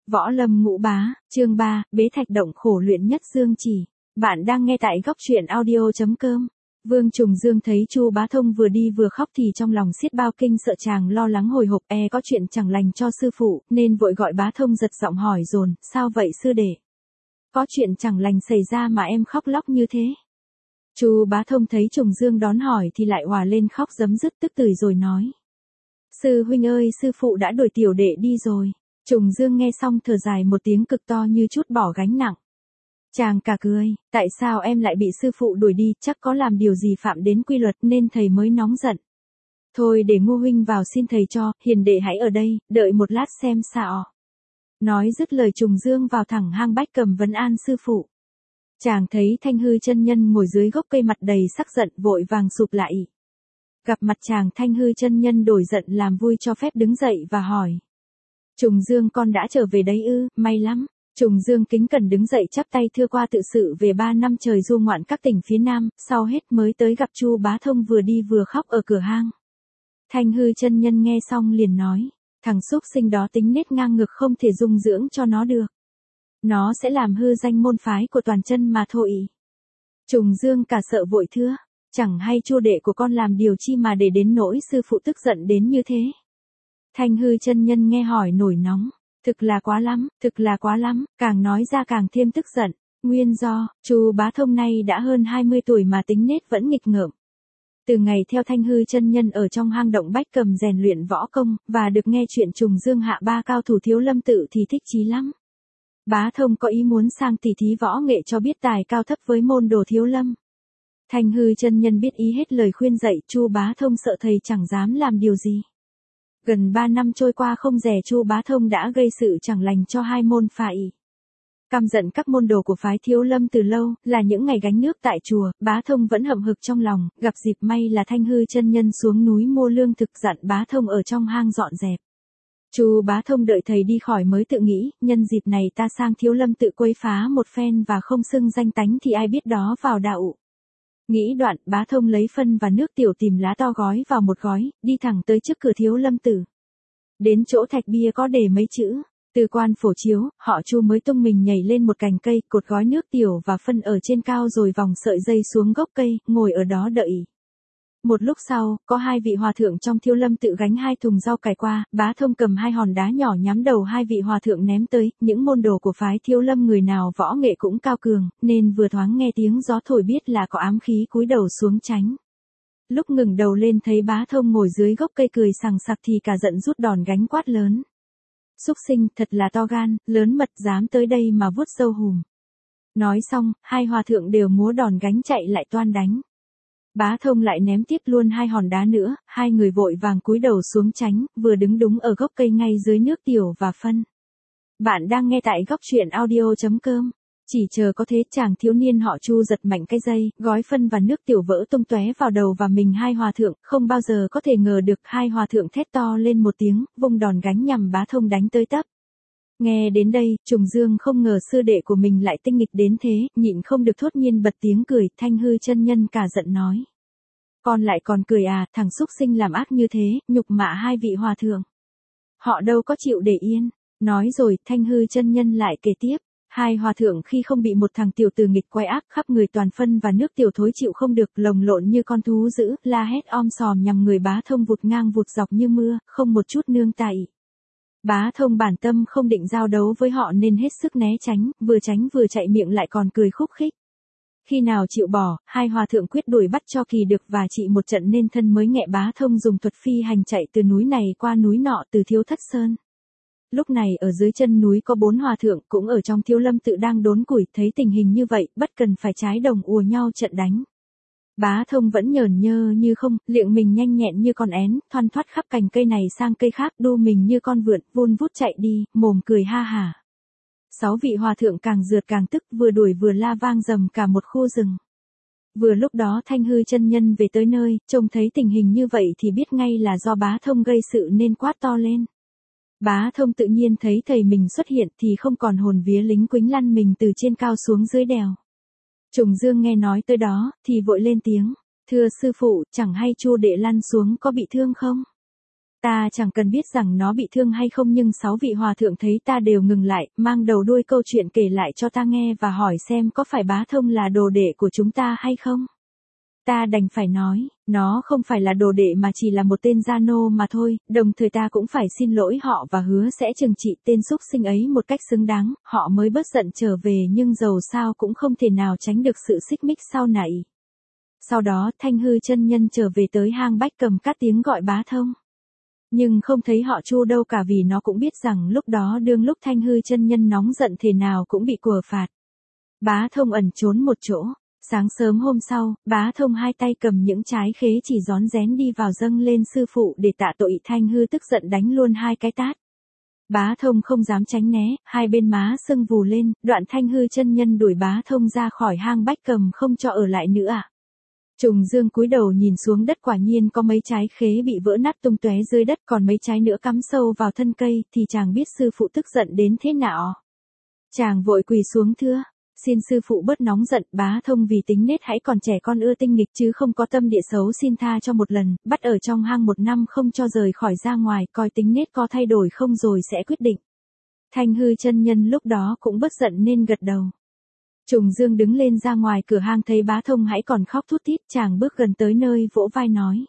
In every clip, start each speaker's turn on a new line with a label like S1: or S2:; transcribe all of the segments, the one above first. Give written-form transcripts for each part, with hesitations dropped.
S1: Võ Lâm Ngũ Bá, chương 3, Bế Thạch Động khổ luyện nhất Dương Chỉ. Bạn đang nghe tại góc truyện audio.com. Vương Trùng Dương thấy Chu Bá Thông vừa đi vừa khóc thì trong lòng xiết bao kinh sợ, chàng lo lắng hồi hộp có chuyện chẳng lành cho sư phụ, nên vội gọi Bá Thông giật giọng hỏi dồn, sao vậy sư đệ? Có chuyện chẳng lành xảy ra mà em khóc lóc như thế? Chu Bá Thông thấy Trùng Dương đón hỏi thì lại òa lên khóc rấm rứt tức tưởi rồi nói. Sư huynh ơi, sư phụ đã đuổi tiểu đệ đi rồi. Trùng Dương nghe xong thở dài một tiếng cực to như chút bỏ gánh nặng. Chàng cả cười, tại sao em lại bị sư phụ đuổi đi, chắc có làm điều gì phạm đến quy luật nên thầy mới nóng giận. Thôi để Ngô huynh vào xin thầy cho, hiền đệ hãy ở đây, đợi một lát xem sao. Nói dứt lời Trùng Dương vào thẳng hang Bách Cầm vấn an sư phụ. Chàng thấy Thanh Hư chân nhân ngồi dưới gốc cây mặt đầy sắc giận vội vàng sụp lại. Gặp mặt chàng Thanh Hư chân nhân đổi giận làm vui cho phép đứng dậy và hỏi. Trùng Dương con đã trở về đấy ư, may lắm. Trùng Dương kính cẩn đứng dậy chắp tay thưa qua tự sự về 3 năm trời du ngoạn các tỉnh phía Nam, sau hết mới tới gặp Chu Bá Thông vừa đi vừa khóc ở cửa hang. Thanh Hư chân nhân nghe xong liền nói, thằng xúc sinh đó tính nết ngang ngược không thể dung dưỡng cho nó được. Nó sẽ làm hư danh môn phái của toàn chân mà thôi. Trùng Dương cả sợ vội thưa, chẳng hay Chu đệ của con làm điều chi mà để đến nỗi sư phụ tức giận đến như thế. Thanh Hư chân nhân nghe hỏi nổi nóng, thực là quá lắm, càng nói ra càng thêm tức giận. Nguyên do, Chu Bá Thông nay đã hơn 20 tuổi mà tính nết vẫn nghịch ngợm. Từ ngày theo Thanh Hư chân nhân ở trong hang động Bách Cầm rèn luyện võ công, và được nghe chuyện Trùng Dương hạ 3 cao thủ Thiếu Lâm tự thì thích chí lắm. Bá Thông có ý muốn sang tỉ thí võ nghệ cho biết tài cao thấp với môn đồ Thiếu Lâm. Thanh Hư chân nhân biết ý hết lời khuyên dạy, Chu Bá Thông sợ thầy chẳng dám làm điều gì. Gần 3 năm trôi qua không dè Chu Bá Thông đã gây sự chẳng lành cho hai môn phái. Căm giận các môn đồ của phái Thiếu Lâm từ lâu, là những ngày gánh nước tại chùa, Bá Thông vẫn hậm hực trong lòng, gặp dịp may là Thanh Hư chân nhân xuống núi mua lương thực dặn Bá Thông ở trong hang dọn dẹp. Chu Bá Thông đợi thầy đi khỏi mới tự nghĩ, nhân dịp này ta sang Thiếu Lâm tự quấy phá một phen và không xưng danh tánh thì ai biết đó vào đạo. Nghĩ đoạn, Bá Thông lấy phân và nước tiểu tìm lá to gói vào một gói, đi thẳng tới trước cửa Thiếu Lâm tử. Đến chỗ thạch bia có đề mấy chữ, từ quan phổ chiếu, họ Chu mới tung mình nhảy lên một cành cây, cột gói nước tiểu và phân ở trên cao rồi vòng sợi dây xuống gốc cây, ngồi ở đó đợi. Một lúc sau, có 2 vị hòa thượng trong Thiếu Lâm tự gánh 2 thùng rau cải qua, Bá Thông cầm 2 hòn đá nhỏ nhắm đầu 2 vị hòa thượng ném tới, những môn đồ của phái Thiếu Lâm người nào võ nghệ cũng cao cường, nên vừa thoáng nghe tiếng gió thổi biết là có ám khí cúi đầu xuống tránh. Lúc ngừng đầu lên thấy Bá Thông ngồi dưới gốc cây cười sằng sặc thì cả giận rút đòn gánh quát lớn. Xúc sinh, thật là to gan, lớn mật dám tới đây mà vuốt râu hùm. Nói xong, 2 hòa thượng đều múa đòn gánh chạy lại toan đánh. Bá Thông lại ném tiếp luôn 2 hòn đá nữa, 2 người vội vàng cúi đầu xuống tránh, vừa đứng đúng ở gốc cây ngay dưới nước tiểu và phân. Bạn đang nghe tại góc truyện audio.com. Chỉ chờ có thế chàng thiếu niên họ Chu giật mạnh cái dây, gói phân và nước tiểu vỡ tung tóe vào đầu và mình 2 hòa thượng, không bao giờ có thể ngờ được 2 hòa thượng thét to lên một tiếng, vung đòn gánh nhằm Bá Thông đánh tới tấp. Nghe đến đây, Trùng Dương không ngờ sư đệ của mình lại tinh nghịch đến thế, nhịn không được thốt nhiên bật tiếng cười, Thanh Hư chân nhân cả giận nói. Con lại còn cười à, thằng xúc sinh làm ác như thế, nhục mạ 2 vị hòa thượng. Họ đâu có chịu để yên. Nói rồi, Thanh Hư chân nhân lại kể tiếp. 2 hòa thượng khi không bị một thằng tiểu tử nghịch quay ác khắp người toàn phân và nước tiểu thối chịu không được, lồng lộn như con thú dữ, la hét om sòm nhằm người Bá Thông vụt ngang vụt dọc như mưa, không một chút nương tay. Bá Thông bản tâm không định giao đấu với họ nên hết sức né tránh vừa chạy miệng lại còn cười khúc khích. Khi nào chịu bỏ, 2 hòa thượng quyết đuổi bắt cho kỳ được và trị một trận nên thân mới nghẹ Bá Thông dùng thuật phi hành chạy từ núi này qua núi nọ từ Thiếu Thất Sơn. Lúc này ở dưới chân núi có 4 hòa thượng cũng ở trong Thiếu Lâm tự đang đốn củi, thấy tình hình như vậy, bất cần phải trái đồng ùa nhau trận đánh. Bá Thông vẫn nhởn nhơ như không, liệng mình nhanh nhẹn như con én, thoăn thoắt khắp cành cây này sang cây khác, đu mình như con vượn, vun vút chạy đi, mồm cười ha hả. 6 vị hòa thượng càng rượt càng tức, vừa đuổi vừa la vang rầm cả một khu rừng. Vừa lúc đó Thanh Hư chân nhân về tới nơi, trông thấy tình hình như vậy thì biết ngay là do Bá Thông gây sự nên quát to lên. Bá Thông tự nhiên thấy thầy mình xuất hiện thì không còn hồn vía lính quính lăn mình từ trên cao xuống dưới đèo. Trùng Dương nghe nói tới đó, thì vội lên tiếng, thưa sư phụ, chẳng hay Chu đệ lăn xuống có bị thương không? Ta chẳng cần biết rằng nó bị thương hay không, nhưng 6 vị hòa thượng thấy ta đều ngừng lại, mang đầu đuôi câu chuyện kể lại cho ta nghe và hỏi xem có phải Bá Thông là đồ đệ của chúng ta hay không. Ta đành phải nói, nó không phải là đồ đệ mà chỉ là một tên gia nô mà thôi, đồng thời ta cũng phải xin lỗi họ và hứa sẽ trừng trị tên súc sinh ấy một cách xứng đáng, họ mới bớt giận trở về, nhưng dầu sao cũng không thể nào tránh được sự xích mích sau này. Sau đó Thanh Hư chân nhân trở về tới hang Bách Cầm cắt tiếng gọi Bá Thông. Nhưng không thấy họ Chu đâu cả, vì nó cũng biết rằng lúc đó đương lúc Thanh Hư chân nhân nóng giận thế nào cũng bị quở phạt. Bá Thông ẩn trốn một chỗ. Sáng sớm hôm sau, Bá Thông hai tay cầm những trái khế chỉ rón rén đi vào dâng lên sư phụ để tạ tội. Thanh Hư tức giận đánh luôn 2 cái tát. Bá Thông không dám tránh né, hai bên má sưng vù lên, đoạn Thanh Hư chân nhân đuổi Bá Thông ra khỏi hang Bách Cầm không cho ở lại nữa à. Trùng Dương cúi đầu nhìn xuống đất, quả nhiên có mấy trái khế bị vỡ nát tung tóe dưới đất, còn mấy trái nữa cắm sâu vào thân cây, thì chàng biết sư phụ tức giận đến thế nào. Chàng vội quỳ xuống thưa, xin sư phụ bớt nóng giận. Bá Thông vì tính nết hãy còn trẻ con ưa tinh nghịch chứ không có tâm địa xấu, xin tha cho một lần, bắt ở trong hang 1 năm không cho rời khỏi ra ngoài, coi tính nết có thay đổi không rồi sẽ quyết định. Thanh Hư chân nhân lúc đó cũng bớt giận nên gật đầu. Trùng Dương đứng lên ra ngoài cửa hang thấy Bá Thông hãy còn khóc thút thít, chàng bước gần tới nơi vỗ vai nói.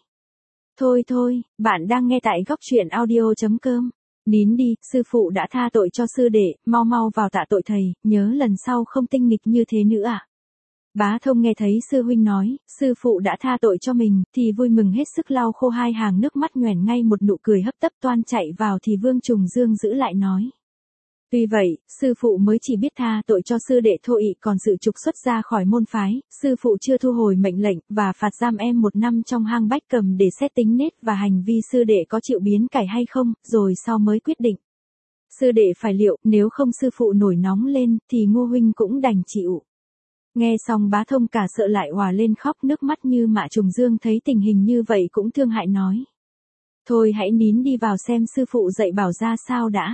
S1: Thôi, bạn đang nghe tại góc truyện audio.com. Nín đi, sư phụ đã tha tội cho sư đệ, mau vào tạ tội thầy, nhớ lần sau không tinh nghịch như thế nữa à. Bá Thông nghe thấy sư huynh nói, sư phụ đã tha tội cho mình, thì vui mừng hết sức, lau khô 2 hàng nước mắt, nhoẻn ngay một nụ cười hấp tấp toan chạy vào thì Vương Trùng Dương giữ lại nói. Tuy vậy, sư phụ mới chỉ biết tha tội cho sư đệ thôi, còn sự trục xuất ra khỏi môn phái, sư phụ chưa thu hồi mệnh lệnh và phạt giam em 1 năm trong hang Bách Cầm để xét tính nết và hành vi sư đệ có chịu biến cải hay không, rồi sau mới quyết định. Sư đệ phải liệu, nếu không sư phụ nổi nóng lên, thì Ngô huynh cũng đành chịu. Nghe xong Bá Thông cả sợ lại òa lên khóc nước mắt như mạ. Trùng Dương thấy tình hình như vậy cũng thương hại nói. Thôi hãy nín đi vào xem sư phụ dạy bảo ra sao đã.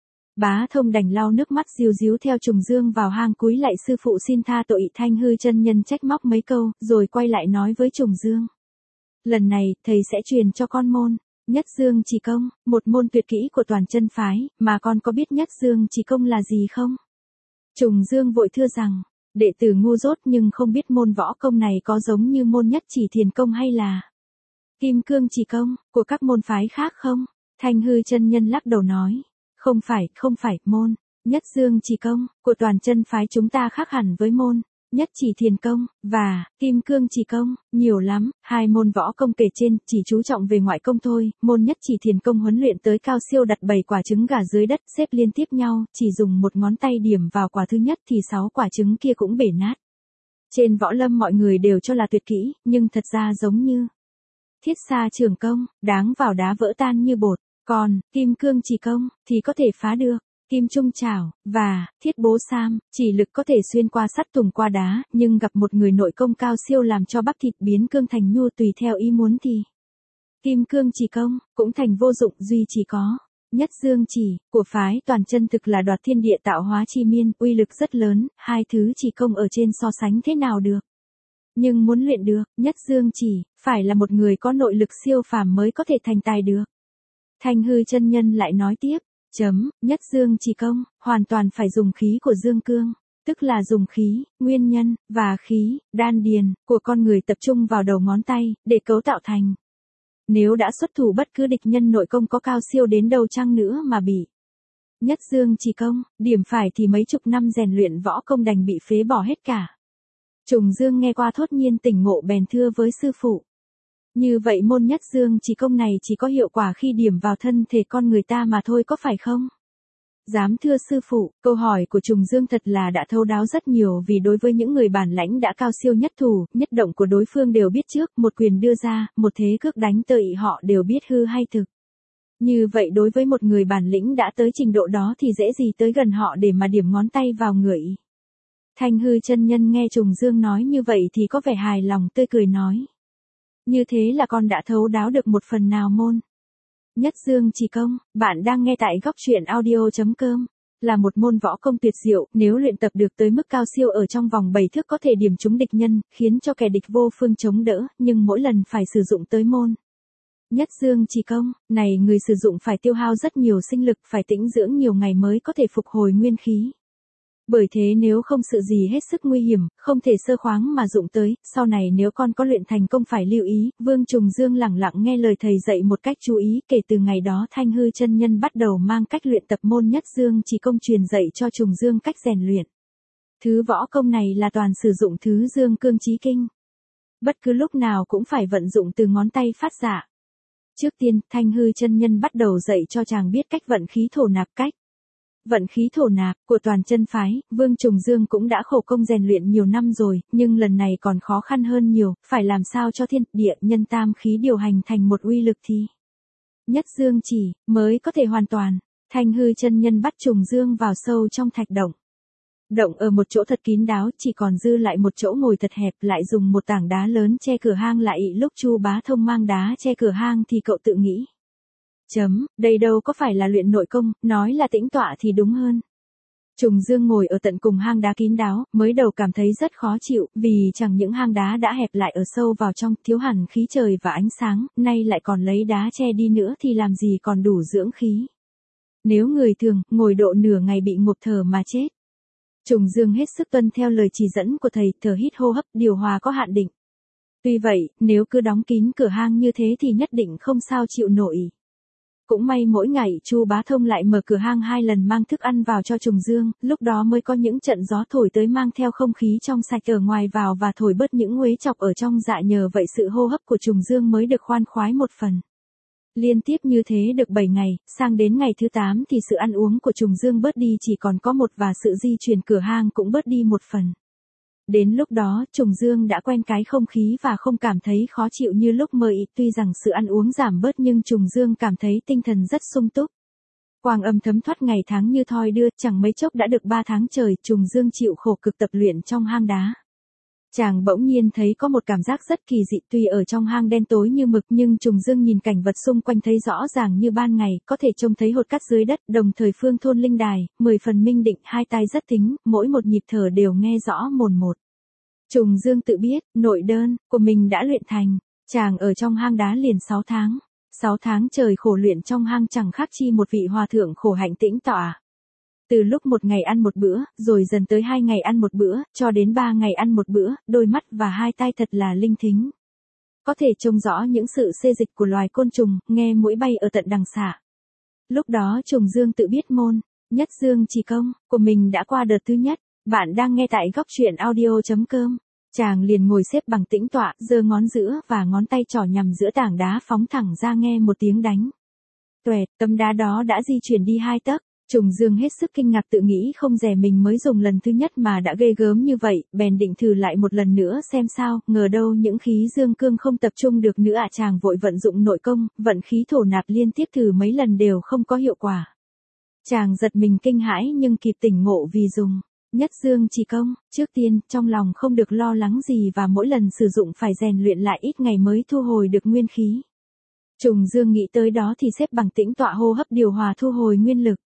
S1: Bá Thông đành lau nước mắt díu díu theo Trùng Dương vào hang, cúi lạy sư phụ xin tha tội. Thanh Hư chân nhân trách móc mấy câu, rồi quay lại nói với Trùng Dương. Lần này, thầy sẽ truyền cho con môn Nhất Dương Chỉ Công, một môn tuyệt kỹ của toàn chân phái, mà con có biết Nhất Dương Chỉ Công là gì không? Trùng Dương vội thưa rằng, đệ tử ngu dốt nhưng không biết môn võ công này có giống như môn Nhất Chỉ Thiền Công hay là Kim Cương Chỉ Công của các môn phái khác không? Thanh Hư chân nhân lắc đầu nói. Không phải, môn Nhất Dương Chỉ Công của toàn chân phái chúng ta khác hẳn với môn Nhất Chỉ Thiền Công và Kim Cương Chỉ Công, nhiều lắm. 2 môn võ công kể trên chỉ chú trọng về ngoại công thôi, môn Nhất Chỉ Thiền Công huấn luyện tới cao siêu, đặt 7 quả trứng gà dưới đất xếp liên tiếp nhau, chỉ dùng 1 ngón tay điểm vào quả thứ nhất thì 6 quả trứng kia cũng bể nát. Trên võ lâm mọi người đều cho là tuyệt kỹ, nhưng thật ra giống như Thiết Xa Trường Công, đáng vào đá vỡ tan như bột. Còn, Kim Cương Chỉ Công, thì có thể phá được, Kim Trung Chảo, và Thiết Bố Sam, chỉ lực có thể xuyên qua sắt thủng qua đá, nhưng gặp một người nội công cao siêu làm cho bắp thịt biến cương thành nhua tùy theo ý muốn thì Kim Cương Chỉ Công, cũng thành vô dụng. Duy chỉ có Nhất Dương Chỉ, của phái toàn chân thực là đoạt thiên địa tạo hóa chi miên, uy lực rất lớn, 2 thứ chỉ công ở trên so sánh thế nào được. Nhưng muốn luyện được, Nhất Dương Chỉ, phải là một người có nội lực siêu phàm mới có thể thành tài được. Thanh Hư chân nhân lại nói tiếp, Nhất Dương Chỉ Công, hoàn toàn phải dùng khí của Dương Cương, tức là dùng khí, nguyên nhân, và khí, đan điền, của con người tập trung vào đầu ngón tay, để cấu tạo thành. Nếu đã xuất thủ bất cứ địch nhân nội công có cao siêu đến đâu chăng nữa mà bị Nhất Dương Chỉ Công, điểm phải thì mấy chục năm rèn luyện võ công đành bị phế bỏ hết cả. Trùng Dương nghe qua thốt nhiên tỉnh ngộ, bèn thưa với sư phụ. Như vậy môn Nhất Dương Chỉ Công này chỉ có hiệu quả khi điểm vào thân thể con người ta mà thôi, có phải không? Dám thưa sư phụ, câu hỏi của Trùng Dương thật là đã thấu đáo rất nhiều, vì đối với những người bản lãnh đã cao siêu nhất thủ, nhất động của đối phương đều biết trước, một quyền đưa ra, một thế cước đánh tới họ đều biết hư hay thực. Như vậy đối với một người bản lĩnh đã tới trình độ đó thì dễ gì tới gần họ để mà điểm ngón tay vào người. Thanh Hư chân nhân nghe Trùng Dương nói như vậy thì có vẻ hài lòng, tươi cười nói. Như thế là con đã thấu đáo được một phần nào môn Nhất Dương Chỉ Công. Bạn đang nghe tại góc truyện audio.com. Là một môn võ công tuyệt diệu, nếu luyện tập được tới mức cao siêu ở trong vòng 7 thước có thể điểm trúng địch nhân, khiến cho kẻ địch vô phương chống đỡ, nhưng mỗi lần phải sử dụng tới môn Nhất dương chỉ công, này người sử dụng phải tiêu hao rất nhiều sinh lực, phải tĩnh dưỡng nhiều ngày mới có thể phục hồi nguyên khí. Bởi thế nếu không sự gì hết sức nguy hiểm, không thể sơ khoáng mà dụng tới, sau này nếu con có luyện thành công phải lưu ý. Vương Trùng Dương lẳng lặng nghe lời thầy dạy một cách chú ý, kể từ ngày đó Thanh Hư chân nhân bắt đầu mang cách luyện tập môn Nhất Dương chỉ công truyền dạy cho Trùng Dương cách rèn luyện. Thứ võ công này là toàn sử dụng thứ Dương Cương Chí Kinh. Bất cứ lúc nào cũng phải vận dụng từ ngón tay phát ra. Trước tiên, Thanh Hư chân nhân bắt đầu dạy cho chàng biết cách vận khí thổ nạp cách. Vận khí thổ nạp của toàn chân phái, Vương Trùng Dương cũng đã khổ công rèn luyện nhiều năm rồi, nhưng lần này còn khó khăn hơn nhiều, phải làm sao cho thiên, địa, nhân tam khí điều hành thành một uy lực thì Nhất Dương chỉ mới có thể hoàn toàn. Thanh Hư chân nhân bắt Trùng Dương vào sâu trong thạch động. Động ở một chỗ thật kín đáo, chỉ còn dư lại một chỗ ngồi thật hẹp, lại dùng một tảng đá lớn che cửa hang lại. Lúc Chu Bá Thông mang đá che cửa hang thì cậu tự nghĩ. Đây đâu có phải là luyện nội công, nói là tĩnh tọa thì đúng hơn. Trùng Dương ngồi ở tận cùng hang đá kín đáo, mới đầu cảm thấy rất khó chịu, vì chẳng những hang đá đã hẹp lại ở sâu vào trong, thiếu hẳn khí trời và ánh sáng, nay lại còn lấy đá che đi nữa thì làm gì còn đủ dưỡng khí. Nếu người thường, ngồi độ nửa ngày bị ngộp thở mà chết. Trùng Dương hết sức tuân theo lời chỉ dẫn của thầy, thở hít hô hấp, điều hòa có hạn định. Tuy vậy, nếu cứ đóng kín cửa hang như thế thì nhất định không sao chịu nổi. Cũng may mỗi ngày Chu Bá Thông lại mở cửa hang 2 lần mang thức ăn vào cho Trùng Dương, lúc đó mới có những trận gió thổi tới mang theo không khí trong sạch ở ngoài vào và thổi bớt những uế chọc ở trong dạ, nhờ vậy sự hô hấp của Trùng Dương mới được khoan khoái một phần. Liên tiếp như thế được 7 ngày, sang đến ngày thứ 8 thì sự ăn uống của Trùng Dương bớt đi chỉ còn có một và sự di chuyển cửa hang cũng bớt đi một phần. Đến lúc đó, Trùng Dương đã quen cái không khí và không cảm thấy khó chịu như lúc mơ ý. Tuy rằng sự ăn uống giảm bớt nhưng Trùng Dương cảm thấy tinh thần rất sung túc. Quang âm thấm thoát ngày tháng như thoi đưa, chẳng mấy chốc đã được 3 tháng trời, Trùng Dương chịu khổ cực tập luyện trong hang đá. Chàng bỗng nhiên thấy có một cảm giác rất kỳ dị, tuy ở trong hang đen tối như mực nhưng Trùng Dương nhìn cảnh vật xung quanh thấy rõ ràng như ban ngày, có thể trông thấy hột cát dưới đất, đồng thời phương thôn linh đài, 10 phần minh định, hai tai rất thính, mỗi một nhịp thở đều nghe rõ mồn một. Trùng Dương tự biết, nội đơn của mình đã luyện thành, chàng ở trong hang đá liền 6 tháng. 6 tháng trời khổ luyện trong hang chẳng khác chi một vị hòa thượng khổ hạnh tĩnh tọa. Từ lúc một ngày ăn một bữa, rồi dần tới 2 ngày ăn một bữa, cho đến 3 ngày ăn một bữa, đôi mắt và hai tai thật là linh thính. Có thể trông rõ những sự xê dịch của loài côn trùng, nghe muỗi bay ở tận đằng xa. Lúc đó Trùng Dương tự biết môn Nhất Dương chỉ công của mình đã qua đợt thứ nhất. Bạn đang nghe tại góc truyện audio.com. Chàng liền ngồi xếp bằng tĩnh tọa, giơ ngón giữa và ngón tay trỏ nhằm giữa tảng đá phóng thẳng ra, nghe một tiếng đánh. Toẹt, tấm đá đó đã di chuyển đi 2 tấc. Trùng Dương hết sức kinh ngạc, tự nghĩ không dè mình mới dùng lần thứ nhất mà đã ghê gớm như vậy, bèn định thử lại một lần nữa xem sao, ngờ đâu những khí dương cương không tập trung được nữa. Chàng vội vận dụng nội công, vận khí thổ nạp liên tiếp thử mấy lần đều không có hiệu quả. Chàng giật mình kinh hãi nhưng kịp tỉnh ngộ vì dùng Nhất Dương chỉ công. Trước tiên, trong lòng không được lo lắng gì và mỗi lần sử dụng phải rèn luyện lại ít ngày mới thu hồi được nguyên khí. Trùng Dương nghĩ tới đó thì xếp bằng tĩnh tọa hô hấp điều hòa thu hồi nguyên lực.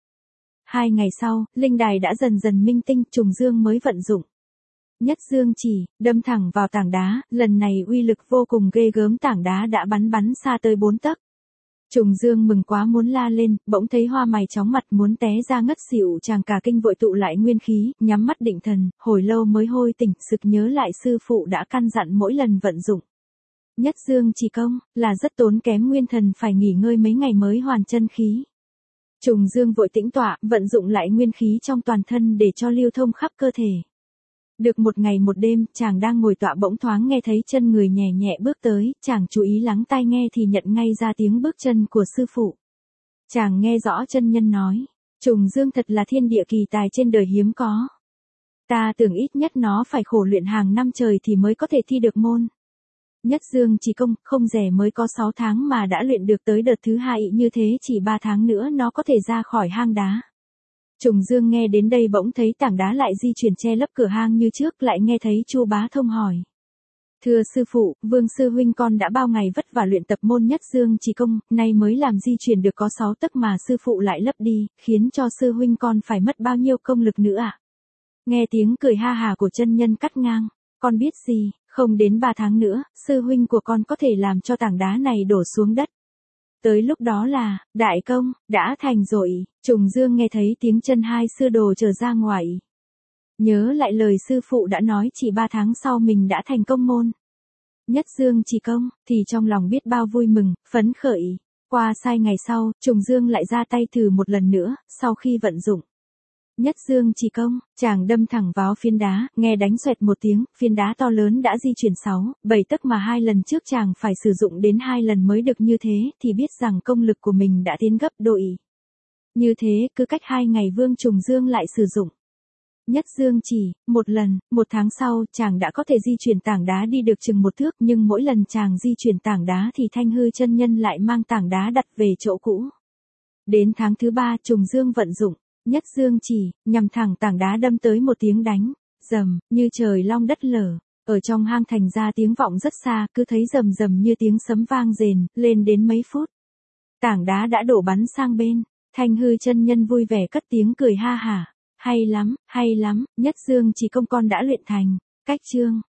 S1: 2 ngày sau, linh đài đã dần dần minh tinh, Trùng Dương mới vận dụng Nhất Dương chỉ, đâm thẳng vào tảng đá, lần này uy lực vô cùng ghê gớm, tảng đá đã bắn xa tới 4 tấc. Trùng Dương mừng quá muốn la lên, bỗng thấy hoa mày chóng mặt muốn té ra ngất xỉu, chàng cả kinh vội tụ lại nguyên khí, nhắm mắt định thần, hồi lâu mới hôi tỉnh, sực nhớ lại sư phụ đã căn dặn mỗi lần vận dụng Nhất Dương chỉ công là rất tốn kém nguyên thần, phải nghỉ ngơi mấy ngày mới hoàn chân khí. Trùng Dương vội tĩnh tọa, vận dụng lại nguyên khí trong toàn thân để cho lưu thông khắp cơ thể. Được một ngày một đêm, chàng đang ngồi tọa bỗng thoáng nghe thấy chân người nhẹ nhẹ bước tới, chàng chú ý lắng tai nghe thì nhận ngay ra tiếng bước chân của sư phụ. Chàng nghe rõ chân nhân nói, Trùng Dương thật là thiên địa kỳ tài trên đời hiếm có. Ta tưởng ít nhất nó phải khổ luyện hàng năm trời thì mới có thể thi được môn Nhất Dương chỉ công, không rẻ mới có 6 tháng mà đã luyện được tới đợt thứ 2, như thế chỉ 3 tháng nữa nó có thể ra khỏi hang đá. Trùng Dương nghe đến đây bỗng thấy tảng đá lại di chuyển che lấp cửa hang như trước, lại nghe thấy Chu Bá Thông hỏi. Thưa sư phụ, Vương sư huynh con đã bao ngày vất vả luyện tập môn Nhất Dương chỉ công, nay mới làm di chuyển được có 6 tấc mà sư phụ lại lấp đi, khiến cho sư huynh con phải mất bao nhiêu công lực nữa ạ? Nghe tiếng cười ha hà của chân nhân cắt ngang, con biết gì, không đến 3 tháng nữa, sư huynh của con có thể làm cho tảng đá này đổ xuống đất. Tới lúc đó là, đại công, đã thành rồi. Trùng Dương nghe thấy tiếng chân hai sư đồ trở ra ngoài. Nhớ lại lời sư phụ đã nói chỉ 3 tháng sau mình đã thành công môn. Nhất Dương chỉ công, thì trong lòng biết bao vui mừng, phấn khởi. Qua sai ngày sau, Trùng Dương lại ra tay thử một lần nữa, sau khi vận dụng. Nhất Dương chỉ công, chàng đâm thẳng vào phiến đá, nghe đánh xoẹt một tiếng, phiến đá to lớn đã di chuyển 6, 7 tấc mà 2 lần trước chàng phải sử dụng đến 2 lần mới được như thế, thì biết rằng công lực của mình đã tiến gấp đôi. Như thế, cứ cách 2 ngày Vương Trùng Dương lại sử dụng. Nhất Dương chỉ, một lần, 1 tháng sau, chàng đã có thể di chuyển tảng đá đi được chừng 1 thước, nhưng mỗi lần chàng di chuyển tảng đá thì Thanh Hư chân nhân lại mang tảng đá đặt về chỗ cũ. Đến tháng thứ 3, Trùng Dương vận dụng Nhất Dương chỉ, nhằm thẳng tảng đá đâm tới một tiếng đánh, rầm, như trời long đất lở. Ở trong hang thành ra tiếng vọng rất xa, cứ thấy rầm rầm như tiếng sấm vang rền, lên đến mấy phút. Tảng đá đã đổ bắn sang bên, Thanh Hư chân nhân vui vẻ cất tiếng cười ha hả. Hay lắm, Nhất Dương chỉ công con đã luyện thành. Cách chương